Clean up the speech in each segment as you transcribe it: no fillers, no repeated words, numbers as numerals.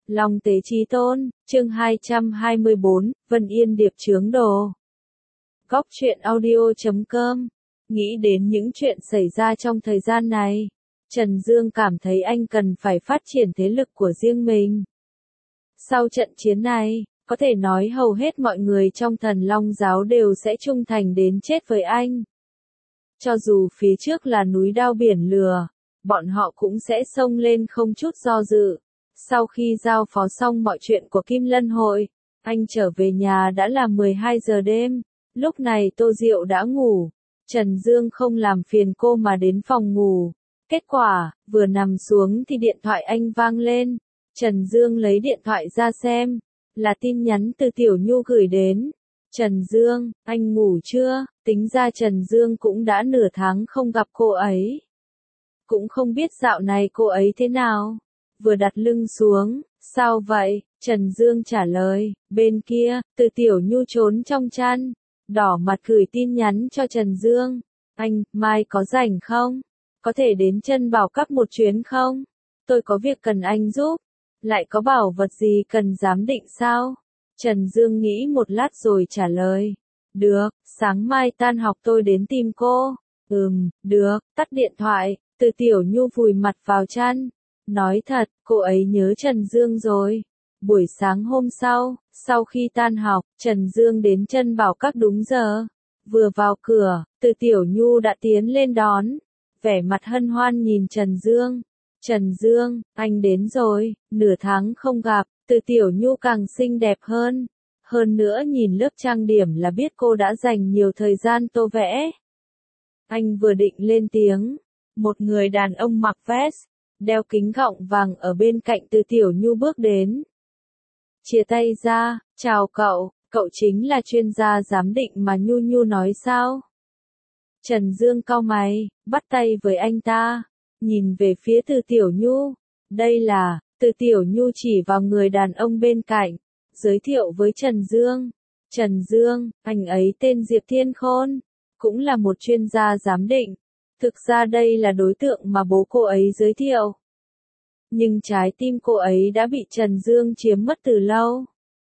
Long tế chí tôn, chương 224, Vân Yên điệp chướng đồ. Góc truyện audio.com. Nghĩ đến những chuyện xảy ra trong thời gian này, Trần Dương cảm thấy anh cần phải phát triển thế lực của riêng mình. Sau trận chiến này, có thể nói hầu hết mọi người trong Thần Long giáo đều sẽ trung thành đến chết với anh. Cho dù phía trước là núi đao biển lửa, bọn họ cũng sẽ xông lên không chút do dự. Sau khi giao phó xong mọi chuyện của Kim Lân hội, anh trở về nhà đã là 12 giờ đêm. Lúc này Tô Diệu đã ngủ. Trần Dương không làm phiền cô mà đến phòng ngủ. Kết quả, vừa nằm xuống thì điện thoại anh vang lên. Trần Dương lấy điện thoại ra xem. Là tin nhắn từ Tiểu Nhu gửi đến. Trần Dương, anh ngủ chưa? Tính ra Trần Dương cũng đã nửa tháng không gặp cô ấy. Cũng không biết dạo này cô ấy thế nào. Vừa đặt lưng xuống, sao vậy? Trần Dương trả lời, bên kia, từ Tiểu Nhu trốn trong chăn, đỏ mặt gửi tin nhắn cho Trần Dương. Anh, mai có rảnh không? Có thể đến Chân Bảo Các một chuyến không? Tôi có việc cần anh giúp. Lại có bảo vật gì cần giám định sao? Trần Dương nghĩ một lát rồi trả lời. Được, sáng mai tan học tôi đến tìm cô. Được, tắt điện thoại, từ Tiểu Nhu vùi mặt vào chăn. Nói thật, cô ấy nhớ Trần Dương rồi. Buổi sáng hôm sau khi tan học, Trần Dương đến Chân Bảo Các đúng giờ. Vừa vào cửa, từ Tiểu Nhu đã tiến lên đón. Vẻ mặt hân hoan nhìn Trần Dương. Trần Dương, anh đến rồi, nửa tháng không gặp, từ Tiểu Nhu càng xinh đẹp hơn. Hơn nữa nhìn lớp trang điểm là biết cô đã dành nhiều thời gian tô vẽ. Anh vừa định lên tiếng, một người đàn ông mặc vest, đeo kính gọng vàng ở bên cạnh từ Tiểu Nhu bước đến. Chia tay ra, chào cậu chính là chuyên gia giám định mà Nhu Nhu nói sao? Trần Dương cau mày, bắt tay với anh ta, nhìn về phía từ Tiểu Nhu. Đây là, từ Tiểu Nhu chỉ vào người đàn ông bên cạnh, giới thiệu với Trần Dương. Trần Dương, anh ấy tên Diệp Thiên Khôn, cũng là một chuyên gia giám định. Thực ra đây là đối tượng mà bố cô ấy giới thiệu. Nhưng trái tim cô ấy đã bị Trần Dương chiếm mất từ lâu.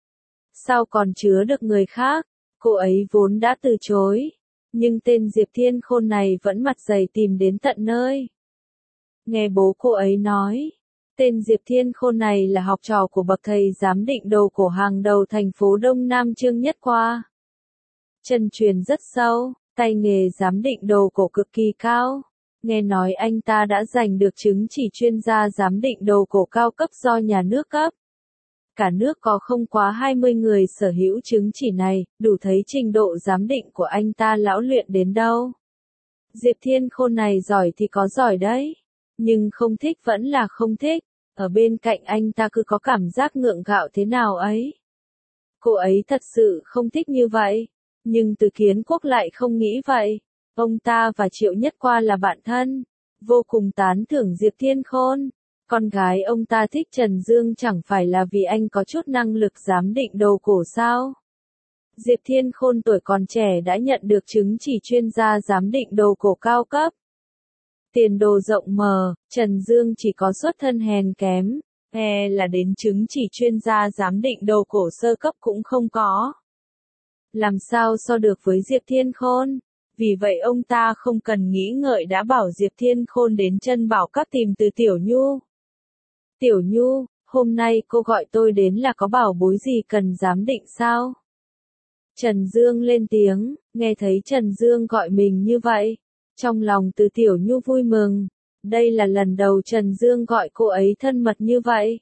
Sao còn chứa được người khác? Cô ấy vốn đã từ chối. Nhưng tên Diệp Thiên Khôn này vẫn mặt dày tìm đến tận nơi. Nghe bố cô ấy nói, tên Diệp Thiên Khôn này là học trò của bậc thầy giám định đồ cổ hàng đầu thành phố Đông Nam Trương Nhất Qua. Chân truyền rất sâu, tay nghề giám định đồ cổ cực kỳ cao. Nghe nói anh ta đã giành được chứng chỉ chuyên gia giám định đồ cổ cao cấp do nhà nước cấp. Cả nước có không quá 20 người sở hữu chứng chỉ này, đủ thấy trình độ giám định của anh ta lão luyện đến đâu. Diệp Thiên Khôn này giỏi thì có giỏi đấy, nhưng không thích vẫn là không thích, ở bên cạnh anh ta cứ có cảm giác ngượng gạo thế nào ấy. Cô ấy thật sự không thích như vậy, nhưng Từ Kiến Quốc lại không nghĩ vậy. Ông ta và Triệu Nhất Qua là bạn thân, vô cùng tán thưởng Diệp Thiên Khôn. Con gái ông ta thích Trần Dương chẳng phải là vì anh có chút năng lực giám định đồ cổ sao? Diệp Thiên Khôn tuổi còn trẻ đã nhận được chứng chỉ chuyên gia giám định đồ cổ cao cấp. Tiền đồ rộng mở, Trần Dương chỉ có xuất thân hèn kém, là đến chứng chỉ chuyên gia giám định đồ cổ sơ cấp cũng không có. Làm sao so được với Diệp Thiên Khôn? Vì vậy ông ta không cần nghĩ ngợi đã bảo Diệp Thiên Khôn đến Chân Bảo Các tìm từ Tiểu Nhu. Tiểu Nhu, hôm nay cô gọi tôi đến là có bảo bối gì cần giám định sao? Trần Dương lên tiếng, nghe thấy Trần Dương gọi mình như vậy. Trong lòng từ Tiểu Nhu vui mừng. Đây là lần đầu Trần Dương gọi cô ấy thân mật như vậy.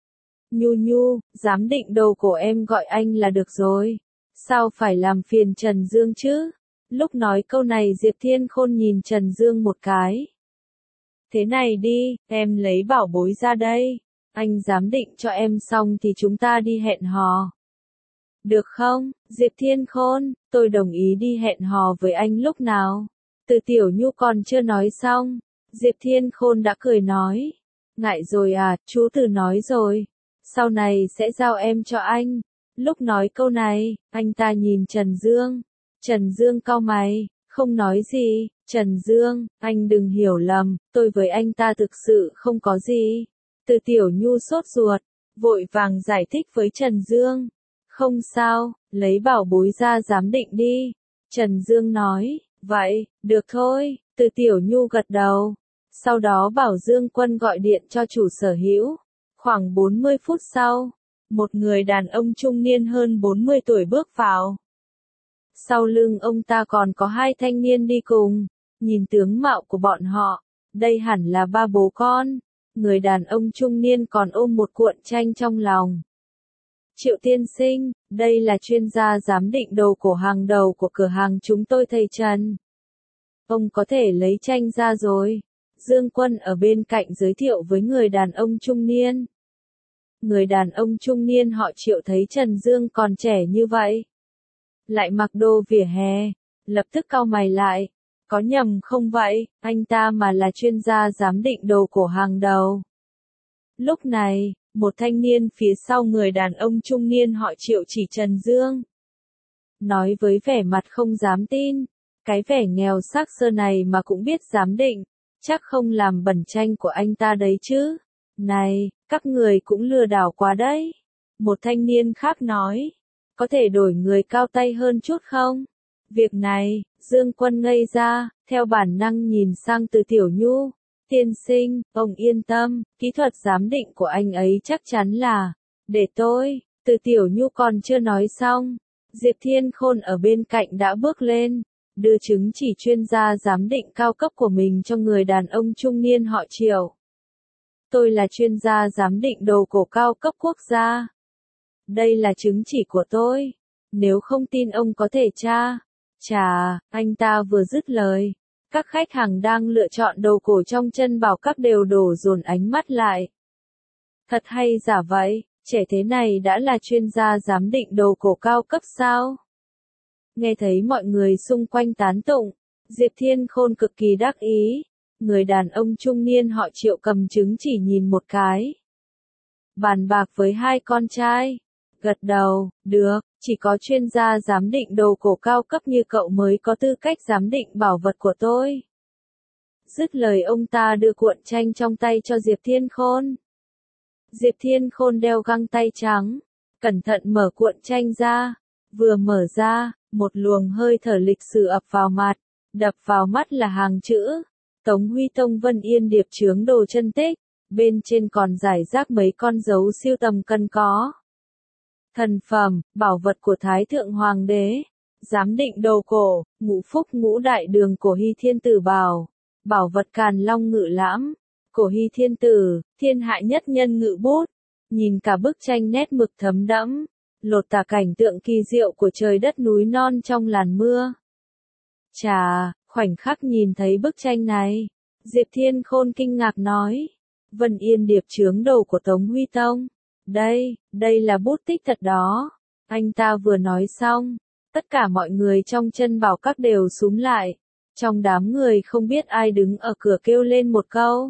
Nhu, giám định đồ của em gọi anh là được rồi. Sao phải làm phiền Trần Dương chứ? Lúc nói câu này Diệp Thiên Khôn nhìn Trần Dương một cái. Thế này đi, em lấy bảo bối ra đây. Anh giám định cho em xong thì chúng ta đi hẹn hò. Được không, Diệp Thiên Khôn, tôi đồng ý đi hẹn hò với anh lúc nào. Từ Tiểu Nhu còn chưa nói xong, Diệp Thiên Khôn đã cười nói. Ngại rồi à, chú Từ nói rồi. Sau này sẽ giao em cho anh. Lúc nói câu này, anh ta nhìn Trần Dương. Trần Dương cau mày, không nói gì. Trần Dương, anh đừng hiểu lầm, tôi với anh ta thực sự không có gì. Từ Tiểu Nhu sốt ruột, vội vàng giải thích với Trần Dương. Không sao, lấy bảo bối ra giám định đi. Trần Dương nói, vậy, được thôi, Từ Tiểu Nhu gật đầu. Sau đó bảo Dương Quân gọi điện cho chủ sở hữu. Khoảng 40 phút sau, một người đàn ông trung niên hơn 40 tuổi bước vào. Sau lưng ông ta còn có hai thanh niên đi cùng. Nhìn tướng mạo của bọn họ, đây hẳn là ba bố con. Người đàn ông trung niên còn ôm một cuộn tranh trong lòng. Triệu tiên sinh, đây là chuyên gia giám định đồ cổ hàng đầu của cửa hàng chúng tôi thầy Trần. Ông có thể lấy tranh ra rồi. Dương Quân ở bên cạnh giới thiệu với người đàn ông trung niên. Người đàn ông trung niên họ Triệu thấy Trần Dương còn trẻ như vậy. Lại mặc đồ vỉa hè, lập tức cau mày lại. Có nhầm không vậy, anh ta mà là chuyên gia giám định đồ cổ hàng đầu. Lúc này, một thanh niên phía sau người đàn ông trung niên họ Triệu chỉ Trần Dương. Nói với vẻ mặt không dám tin, cái vẻ nghèo xác xơ này mà cũng biết giám định, chắc không làm bẩn tranh của anh ta đấy chứ. Này, các người cũng lừa đảo quá đấy. Một thanh niên khác nói, có thể đổi người cao tay hơn chút không? Việc này, Dương Quân ngây ra, theo bản năng nhìn sang Từ Tiểu Nhu. Tiên sinh, ông yên tâm, kỹ thuật giám định của anh ấy chắc chắn là, để tôi, Từ Tiểu Nhu còn chưa nói xong. Diệp Thiên Khôn ở bên cạnh đã bước lên, đưa chứng chỉ chuyên gia giám định cao cấp của mình cho người đàn ông trung niên họ Triệu. Tôi là chuyên gia giám định đồ cổ cao cấp quốc gia. Đây là chứng chỉ của tôi. Nếu không tin ông có thể tra. Chà, anh ta vừa dứt lời. Các khách hàng đang lựa chọn đồ cổ trong chân bảo các đều đổ dồn ánh mắt lại. Thật hay giả vậy, trẻ thế này đã là chuyên gia giám định đồ cổ cao cấp sao? Nghe thấy mọi người xung quanh tán tụng, Diệp Thiên Khôn cực kỳ đắc ý. Người đàn ông trung niên họ Triệu cầm chứng chỉ nhìn một cái. Bàn bạc với hai con trai. Gật đầu, được, chỉ có chuyên gia giám định đồ cổ cao cấp như cậu mới có tư cách giám định bảo vật của tôi. Dứt lời ông ta đưa cuộn tranh trong tay cho Diệp Thiên Khôn. Diệp Thiên Khôn đeo găng tay trắng, cẩn thận mở cuộn tranh ra. Vừa mở ra, một luồng hơi thở lịch sử ập vào mặt, đập vào mắt là hàng chữ. Tống Huy Tông Vân Yên Điệp chướng đồ chân tích, bên trên còn rải rác mấy con dấu siêu tầm cần có. Thần phẩm, bảo vật của Thái Thượng Hoàng đế, giám định đồ cổ, Ngũ Phúc Ngũ Đại Đường cổ Hy Thiên Tử bảo, bảo vật Càn Long Ngự Lãm, cổ Hy Thiên Tử, thiên hạ nhất nhân ngự bút. Nhìn cả bức tranh nét mực thấm đẫm, lột tả cảnh tượng kỳ diệu của trời đất núi non trong làn mưa. Chà, khoảnh khắc nhìn thấy bức tranh này, Diệp Thiên Khôn kinh ngạc nói, Vân Yên Điệp chướng đồ của Tống Huy Tông. Đây là bút tích thật đó. Anh ta vừa nói xong, tất cả mọi người trong chân bảo các đều súm lại. Trong đám người không biết ai đứng ở cửa kêu lên một câu.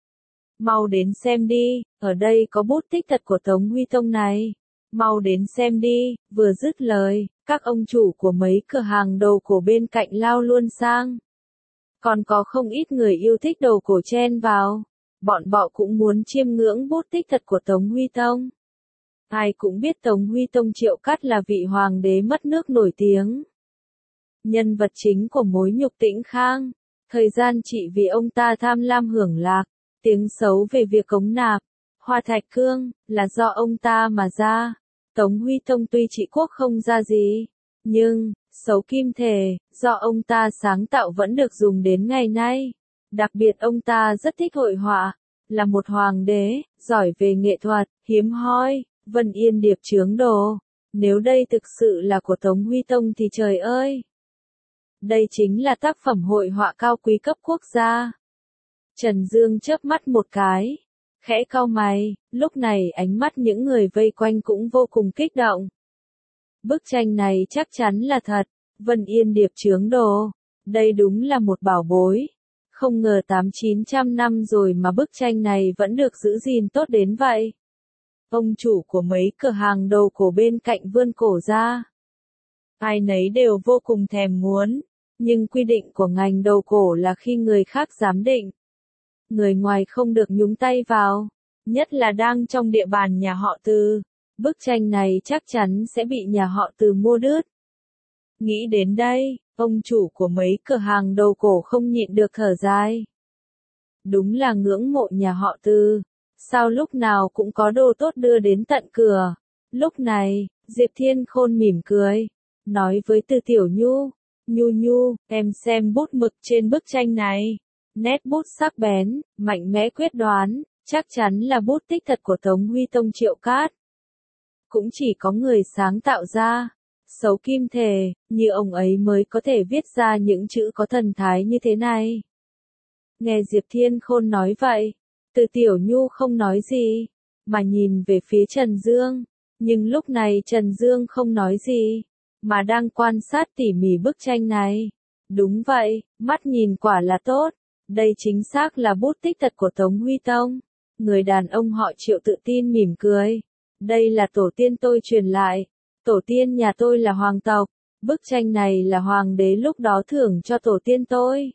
Mau đến xem đi, ở đây có bút tích thật của Tống Huy Tông này. Mau đến xem đi, vừa dứt lời, các ông chủ của mấy cửa hàng đồ cổ bên cạnh lao luôn sang. Còn có không ít người yêu thích đồ cổ chen vào. Bọn bọ cũng muốn chiêm ngưỡng bút tích thật của Tống Huy Tông. Ai cũng biết Tống Huy Tông Triệu Cát là vị hoàng đế mất nước nổi tiếng. Nhân vật chính của mối nhục Tĩnh Khang. Thời gian trị vì ông ta tham lam hưởng lạc, tiếng xấu về việc cống nạp, Hoa Thạch Cương, là do ông ta mà ra. Tống Huy Tông tuy trị quốc không ra gì, nhưng, xấu kim thể, do ông ta sáng tạo vẫn được dùng đến ngày nay. Đặc biệt ông ta rất thích hội họa, là một hoàng đế, giỏi về nghệ thuật, hiếm hoi, Vân Yên Điệp chướng đồ. Nếu đây thực sự là của Tống Huy Tông thì trời ơi! Đây chính là tác phẩm hội họa cao quý cấp quốc gia. Trần Dương chớp mắt một cái, khẽ cau mày, lúc này ánh mắt những người vây quanh cũng vô cùng kích động. Bức tranh này chắc chắn là thật, Vân Yên Điệp chướng đồ. Đây đúng là một bảo bối. Không ngờ 800-900 năm rồi mà bức tranh này vẫn được giữ gìn tốt đến vậy. Ông chủ của mấy cửa hàng đồ cổ bên cạnh vươn cổ ra. Ai nấy đều vô cùng thèm muốn, nhưng quy định của ngành đồ cổ là khi người khác giám định, người ngoài không được nhúng tay vào. nhất là đang trong địa bàn nhà họ Từ. Bức tranh này chắc chắn sẽ bị nhà họ Từ mua đứt. Nghĩ đến đây, ông chủ của mấy cửa hàng đồ cổ không nhịn được thở dài. Đúng là ngưỡng mộ nhà họ Từ. Sao lúc nào cũng có đồ tốt đưa đến tận cửa. Lúc này, Diệp Thiên Khôn mỉm cười, nói với Từ Tiểu Nhu, Nhu, em xem bút mực trên bức tranh này. Nét bút sắc bén, mạnh mẽ quyết đoán, chắc chắn là bút tích thật của Tống Huy Tông Triệu Cát. Cũng chỉ có người sáng tạo ra, xấu kim thể, như ông ấy mới có thể viết ra những chữ có thần thái như thế này. Nghe Diệp Thiên Khôn nói vậy, Từ Tiểu Nhu không nói gì, mà nhìn về phía Trần Dương. Nhưng lúc này Trần Dương không nói gì, mà đang quan sát tỉ mỉ bức tranh này. Đúng vậy, mắt nhìn quả là tốt. Đây chính xác là bút tích thật của Tống Huy Tông. Người đàn ông họ Triệu tự tin mỉm cười. Đây là tổ tiên tôi truyền lại. Tổ tiên nhà tôi là hoàng tộc. Bức tranh này là hoàng đế lúc đó thưởng cho tổ tiên tôi.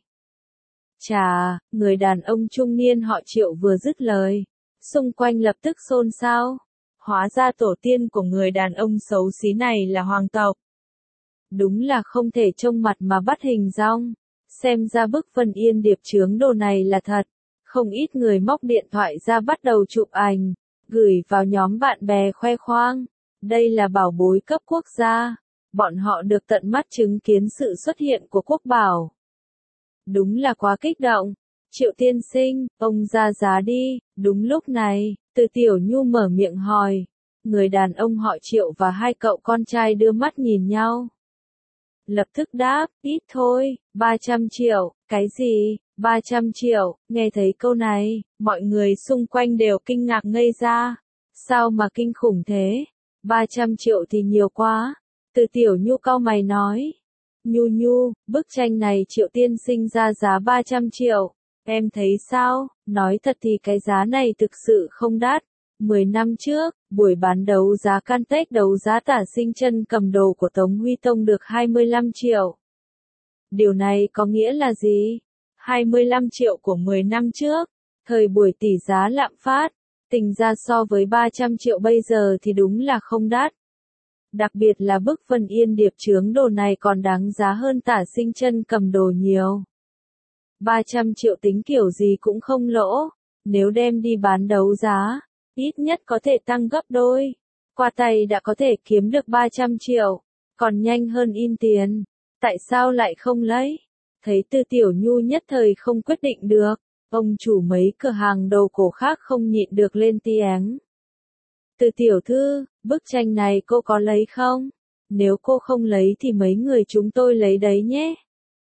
Chà, người đàn ông trung niên họ Triệu vừa dứt lời. Xung quanh lập tức xôn xao. Hóa ra tổ tiên của người đàn ông xấu xí này là hoàng tộc. Đúng là không thể trông mặt mà bắt hình dong. Xem ra bức Vân Yên điệp chướng đồ này là thật. Không ít người móc điện thoại ra bắt đầu chụp ảnh, gửi vào nhóm bạn bè khoe khoang. Đây là bảo bối cấp quốc gia. Bọn họ được tận mắt chứng kiến sự xuất hiện của quốc bảo. Đúng là quá kích động. Triệu tiên sinh, ông ra giá đi. Đúng lúc này, Từ Tiểu Nhu mở miệng hỏi. Người đàn ông họ Triệu và hai cậu con trai đưa mắt nhìn nhau. Lập tức đáp, ít thôi, 300 triệu, cái gì, 300 triệu, nghe thấy câu này, mọi người xung quanh đều kinh ngạc ngây ra. Sao mà kinh khủng thế, 300 triệu thì nhiều quá. Từ Tiểu Nhu cau mày nói. Nhu, bức tranh này Triệu tiên sinh ra giá 300 triệu, em thấy sao? Nói thật thì cái giá này thực sự không đắt. 10 năm trước, buổi bán đấu giá Cantech đấu giá Tả Sinh Chân cầm đồ của Tống Huy Tông được 25 triệu. Điều này có nghĩa là gì? 25 triệu của 10 năm trước, thời buổi tỷ giá lạm phát, tính ra so với 300 triệu bây giờ thì đúng là không đắt. Đặc biệt là bức Vân Yên điệp chướng đồ này còn đáng giá hơn Tả Sinh Chân cầm đồ nhiều. 300 triệu tính kiểu gì cũng không lỗ, nếu đem đi bán đấu giá, ít nhất có thể tăng gấp đôi. Qua tay đã có thể kiếm được 300 triệu, còn nhanh hơn in tiền. Tại sao lại không lấy? Thấy Từ Tiểu Nhu nhất thời không quyết định được, ông chủ mấy cửa hàng đồ cổ khác không nhịn được lên tiếng. Từ tiểu thư, bức tranh này cô có lấy không? Nếu cô không lấy thì mấy người chúng tôi lấy đấy nhé.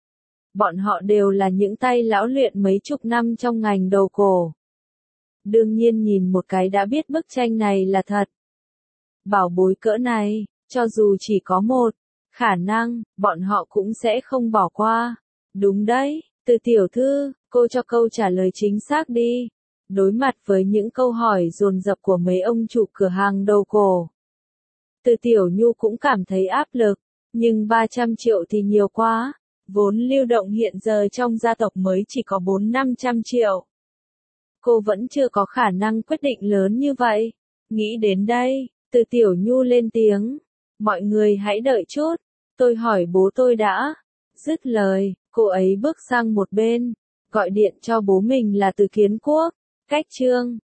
Bọn họ đều là những tay lão luyện mấy chục năm trong ngành đồ cổ. Đương nhiên nhìn một cái đã biết bức tranh này là thật. Bảo bối cỡ này, cho dù chỉ có một, khả năng, bọn họ cũng sẽ không bỏ qua. Đúng đấy, Từ tiểu thư, cô cho câu trả lời chính xác đi. Đối mặt với những câu hỏi dồn dập của mấy ông chủ cửa hàng đồ cổ, Từ Tiểu Nhu cũng cảm thấy áp lực, nhưng 300 triệu thì nhiều quá. Vốn lưu động hiện giờ trong gia tộc mới chỉ có 400-500 triệu. Cô vẫn chưa có khả năng quyết định lớn như vậy. Nghĩ đến đây, Từ Tiểu Nhu lên tiếng. Mọi người hãy đợi chút, tôi hỏi bố tôi đã. Dứt lời, cô ấy bước sang một bên, gọi điện cho bố mình là Từ Kiến Quốc. Cách chương